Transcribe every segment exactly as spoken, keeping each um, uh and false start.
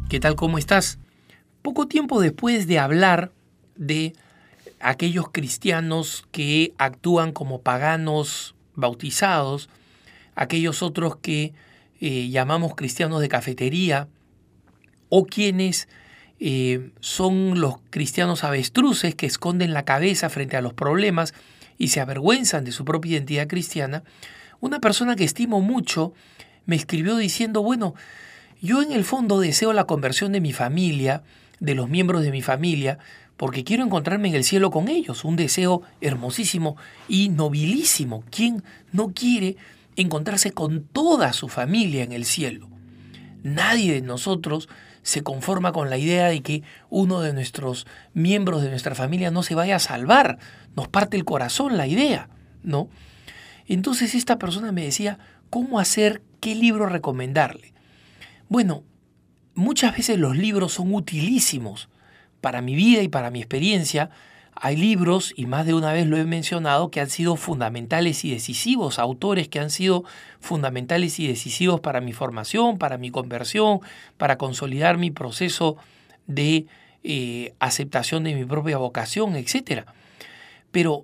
¿Qué tal? ¿Cómo estás? Poco tiempo después de hablar de aquellos cristianos que actúan como paganos bautizados, aquellos otros que eh, llamamos cristianos de cafetería, o quienes eh, son los cristianos avestruces que esconden la cabeza frente a los problemas y se avergüenzan de su propia identidad cristiana, una persona que estimo mucho me escribió diciendo, bueno, yo en el fondo deseo la conversión de mi familia, de los miembros de mi familia, porque quiero encontrarme en el cielo con ellos, un deseo hermosísimo y nobilísimo. ¿Quién no quiere encontrarse con toda su familia en el cielo? Nadie de nosotros se conforma con la idea de que uno de nuestros miembros de nuestra familia no se vaya a salvar. Nos parte el corazón la idea, ¿no? Entonces esta persona me decía, ¿cómo hacer? ¿Qué libro recomendarle? Bueno, muchas veces los libros son utilísimos para mi vida y para mi experiencia. Hay libros, y más de una vez lo he mencionado, que han sido fundamentales y decisivos, autores que han sido fundamentales y decisivos para mi formación, para mi conversión, para consolidar mi proceso de eh, aceptación de mi propia vocación, etcétera. Pero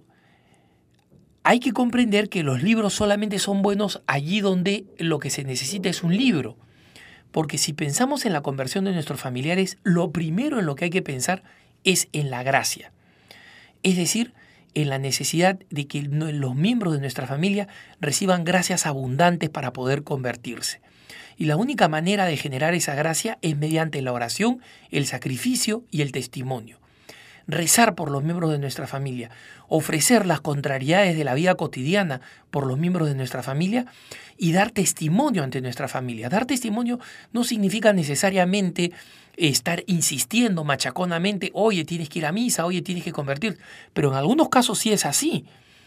hay que comprender que los libros solamente son buenos allí donde lo que se necesita es un libro. Porque si pensamos en la conversión de nuestros familiares, lo primero en lo que hay que pensar es en la gracia. Es decir, en la necesidad de que los miembros de nuestra familia reciban gracias abundantes para poder convertirse. Y la única manera de generar esa gracia es mediante la oración, el sacrificio y el testimonio. Rezar por los miembros de nuestra familia, ofrecer las contrariedades de la vida cotidiana por los miembros de nuestra familia y dar testimonio ante nuestra familia. Dar testimonio no significa necesariamente estar insistiendo machaconamente, oye, tienes que ir a misa, oye, tienes que convertir, pero en algunos casos sí es así.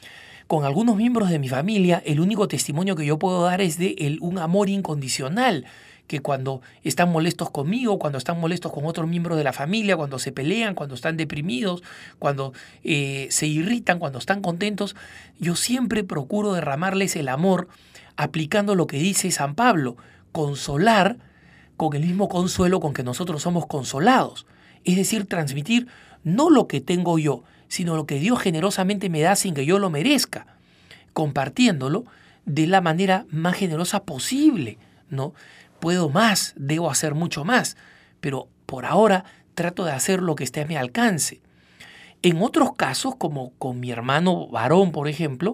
Con algunos miembros de mi familia, el único testimonio que yo puedo dar es de el, un amor incondicional, que cuando están molestos conmigo, cuando están molestos con otros miembros de la familia, cuando se pelean, cuando están deprimidos, cuando eh, se irritan, cuando están contentos, yo siempre procuro derramarles el amor aplicando lo que dice San Pablo, consolar con el mismo consuelo con que nosotros somos consolados. Es decir, transmitir no lo que tengo yo, sino lo que Dios generosamente me da sin que yo lo merezca, compartiéndolo de la manera más generosa posible, ¿no? Puedo más, debo hacer mucho más, pero por ahora trato de hacer lo que esté a mi alcance. En otros casos, como con mi hermano varón, por ejemplo,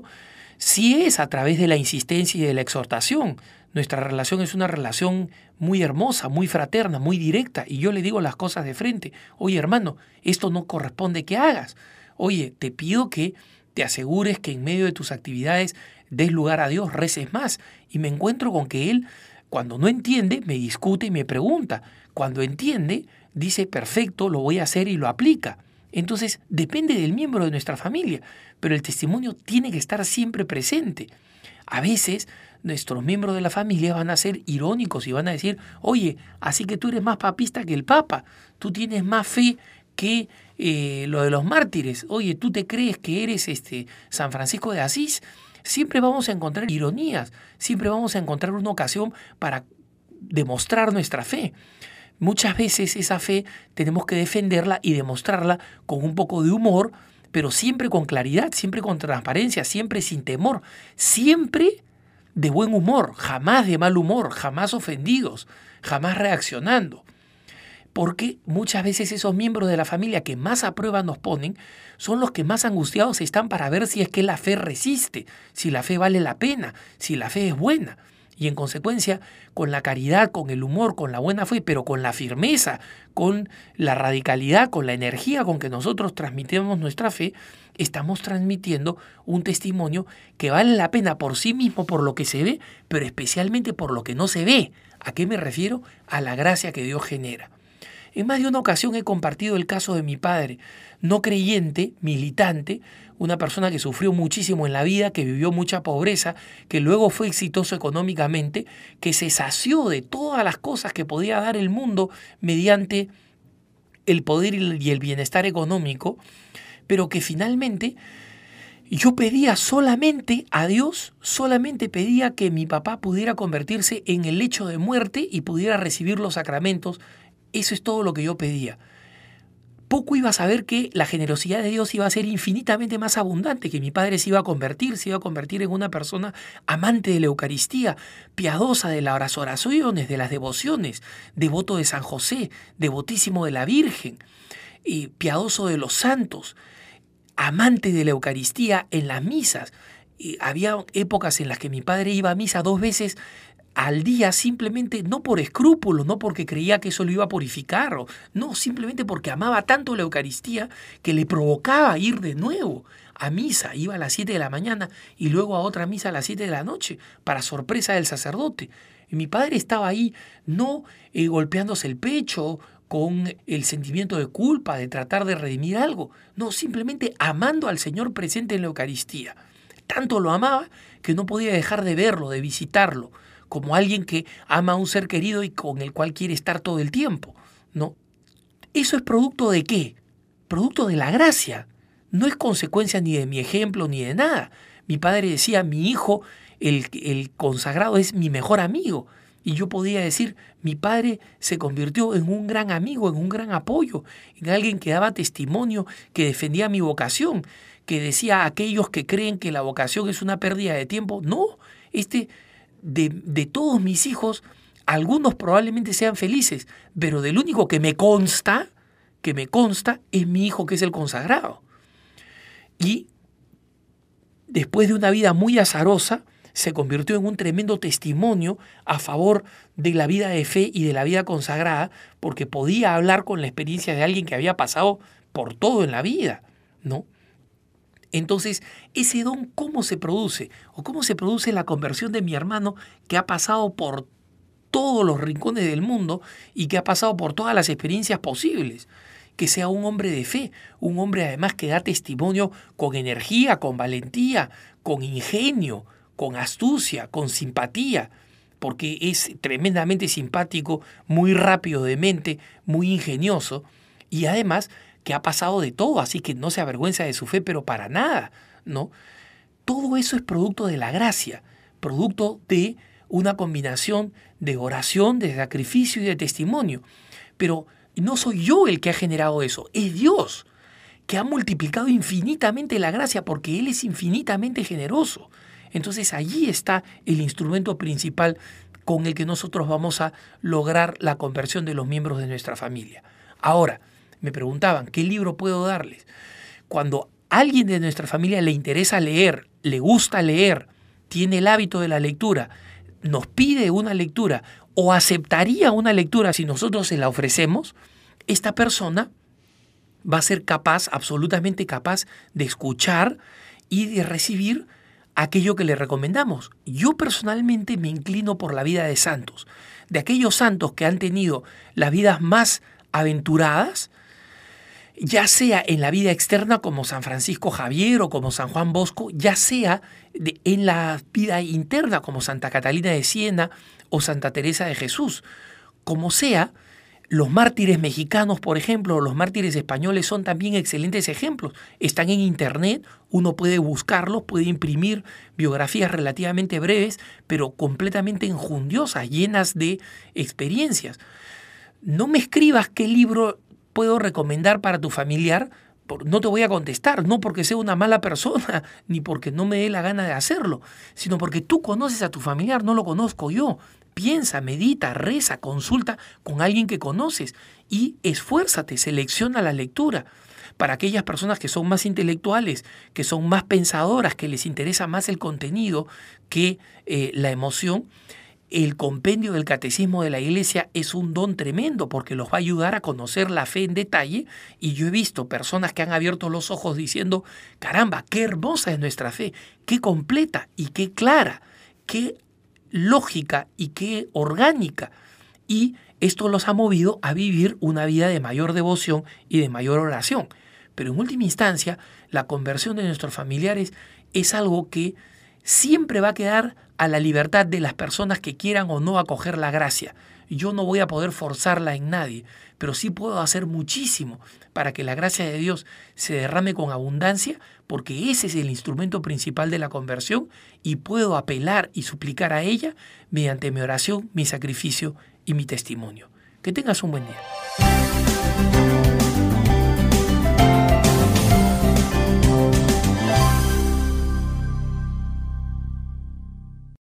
sí es a través de la insistencia y de la exhortación. Nuestra relación es una relación muy hermosa, muy fraterna, muy directa, y yo le digo las cosas de frente. Oye, hermano, esto no corresponde que hagas. Oye, te pido que te asegures que en medio de tus actividades des lugar a Dios, reces más. Y me encuentro con que él, cuando no entiende, me discute y me pregunta. Cuando entiende, dice, perfecto, lo voy a hacer y lo aplica. Entonces, depende del miembro de nuestra familia, pero el testimonio tiene que estar siempre presente. A veces, nuestros miembros de la familia van a ser irónicos y van a decir, oye, así que tú eres más papista que el Papa, tú tienes más fe que eh, lo de los mártires, oye, tú te crees que eres este San Francisco de Asís. Siempre vamos a encontrar ironías, siempre vamos a encontrar una ocasión para demostrar nuestra fe. Muchas veces esa fe tenemos que defenderla y demostrarla con un poco de humor, pero siempre con claridad, siempre con transparencia, siempre sin temor, siempre de buen humor, jamás de mal humor, jamás ofendidos, jamás reaccionando. Porque muchas veces esos miembros de la familia que más a prueba nos ponen son los que más angustiados están para ver si es que la fe resiste, si la fe vale la pena, si la fe es buena. Y en consecuencia, con la caridad, con el humor, con la buena fe, pero con la firmeza, con la radicalidad, con la energía con que nosotros transmitimos nuestra fe, estamos transmitiendo un testimonio que vale la pena por sí mismo, por lo que se ve, pero especialmente por lo que no se ve. ¿A qué me refiero? A la gracia que Dios genera. En más de una ocasión he compartido el caso de mi padre, no creyente, militante, una persona que sufrió muchísimo en la vida, que vivió mucha pobreza, que luego fue exitoso económicamente, que se sació de todas las cosas que podía dar el mundo mediante el poder y el bienestar económico, pero que finalmente yo pedía solamente a Dios, solamente pedía que mi papá pudiera convertirse en el lecho de muerte y pudiera recibir los sacramentos Eso es todo lo que yo pedía. Poco iba a saber que la generosidad de Dios iba a ser infinitamente más abundante, que mi padre se iba a convertir, se iba a convertir en una persona amante de la Eucaristía, piadosa de las oraciones, de las devociones, devoto de San José, devotísimo de la Virgen, y piadoso de los santos, amante de la Eucaristía en las misas. Y había épocas en las que mi padre iba a misa dos veces al día, simplemente no por escrúpulos, no porque creía que eso lo iba a purificar, o, no, simplemente porque amaba tanto la Eucaristía que le provocaba ir de nuevo a misa. Iba a las siete de la mañana y luego a otra misa a las siete de la noche, para sorpresa del sacerdote. Y mi padre estaba ahí, no eh, golpeándose el pecho con el sentimiento de culpa, de tratar de redimir algo, no, simplemente amando al Señor presente en la Eucaristía. Tanto lo amaba que no podía dejar de verlo, de visitarlo, como alguien que ama a un ser querido y con el cual quiere estar todo el tiempo, ¿no? ¿Eso es producto de qué? Producto de la gracia. No es consecuencia ni de mi ejemplo ni de nada. Mi padre decía, mi hijo, el, el consagrado, es mi mejor amigo. Y yo podía decir, mi padre se convirtió en un gran amigo, en un gran apoyo, en alguien que daba testimonio, que defendía mi vocación, que decía a aquellos que creen que la vocación es una pérdida de tiempo. No, este... De, de todos mis hijos, algunos probablemente sean felices, pero del único que me consta, que me consta, es mi hijo, que es el consagrado. Y después de una vida muy azarosa, se convirtió en un tremendo testimonio a favor de la vida de fe y de la vida consagrada, porque podía hablar con la experiencia de alguien que había pasado por todo en la vida, ¿no? Entonces, ese don, ¿cómo se produce? ¿O cómo se produce la conversión de mi hermano, que ha pasado por todos los rincones del mundo y que ha pasado por todas las experiencias posibles? Que sea un hombre de fe, un hombre además que da testimonio con energía, con valentía, con ingenio, con astucia, con simpatía, porque es tremendamente simpático, muy rápido de mente, muy ingenioso, y además que ha pasado de todo, así que no se avergüenza de su fe, pero para nada, ¿no? Todo eso es producto de la gracia, producto de una combinación de oración, de sacrificio y de testimonio. Pero no soy yo el que ha generado eso, es Dios, que ha multiplicado infinitamente la gracia, porque Él es infinitamente generoso. Entonces allí está el instrumento principal con el que nosotros vamos a lograr la conversión de los miembros de nuestra familia. Ahora, me preguntaban, ¿qué libro puedo darles? Cuando a alguien de nuestra familia le interesa leer, le gusta leer, tiene el hábito de la lectura, nos pide una lectura o aceptaría una lectura si nosotros se la ofrecemos, esta persona va a ser capaz, absolutamente capaz, de escuchar y de recibir aquello que le recomendamos. Yo personalmente me inclino por la vida de santos, de aquellos santos que han tenido las vidas más aventuradas, ya sea en la vida externa como San Francisco Javier o como San Juan Bosco, ya sea de, en la vida interna como Santa Catalina de Siena o Santa Teresa de Jesús. Como sea, los mártires mexicanos, por ejemplo, o los mártires españoles son también excelentes ejemplos. Están en internet, uno puede buscarlos, puede imprimir biografías relativamente breves, pero completamente enjundiosas, llenas de experiencias. No me escribas qué libro puedo recomendar para tu familiar, no te voy a contestar, no porque sea una mala persona, ni porque no me dé la gana de hacerlo, sino porque tú conoces a tu familiar, no lo conozco yo. Piensa, medita, reza, consulta con alguien que conoces y esfuérzate, selecciona la lectura. Para aquellas personas que son más intelectuales, que son más pensadoras, que les interesa más el contenido que eh, la emoción, el compendio del Catecismo de la Iglesia es un don tremendo porque los va a ayudar a conocer la fe en detalle, y yo he visto personas que han abierto los ojos diciendo, caramba, qué hermosa es nuestra fe, qué completa y qué clara, qué lógica y qué orgánica, y esto los ha movido a vivir una vida de mayor devoción y de mayor oración. Pero en última instancia, la conversión de nuestros familiares es algo que siempre va a quedar a la libertad de las personas que quieran o no acoger la gracia. Yo no voy a poder forzarla en nadie, pero sí puedo hacer muchísimo para que la gracia de Dios se derrame con abundancia, porque ese es el instrumento principal de la conversión y puedo apelar y suplicar a ella mediante mi oración, mi sacrificio y mi testimonio. Que tengas un buen día.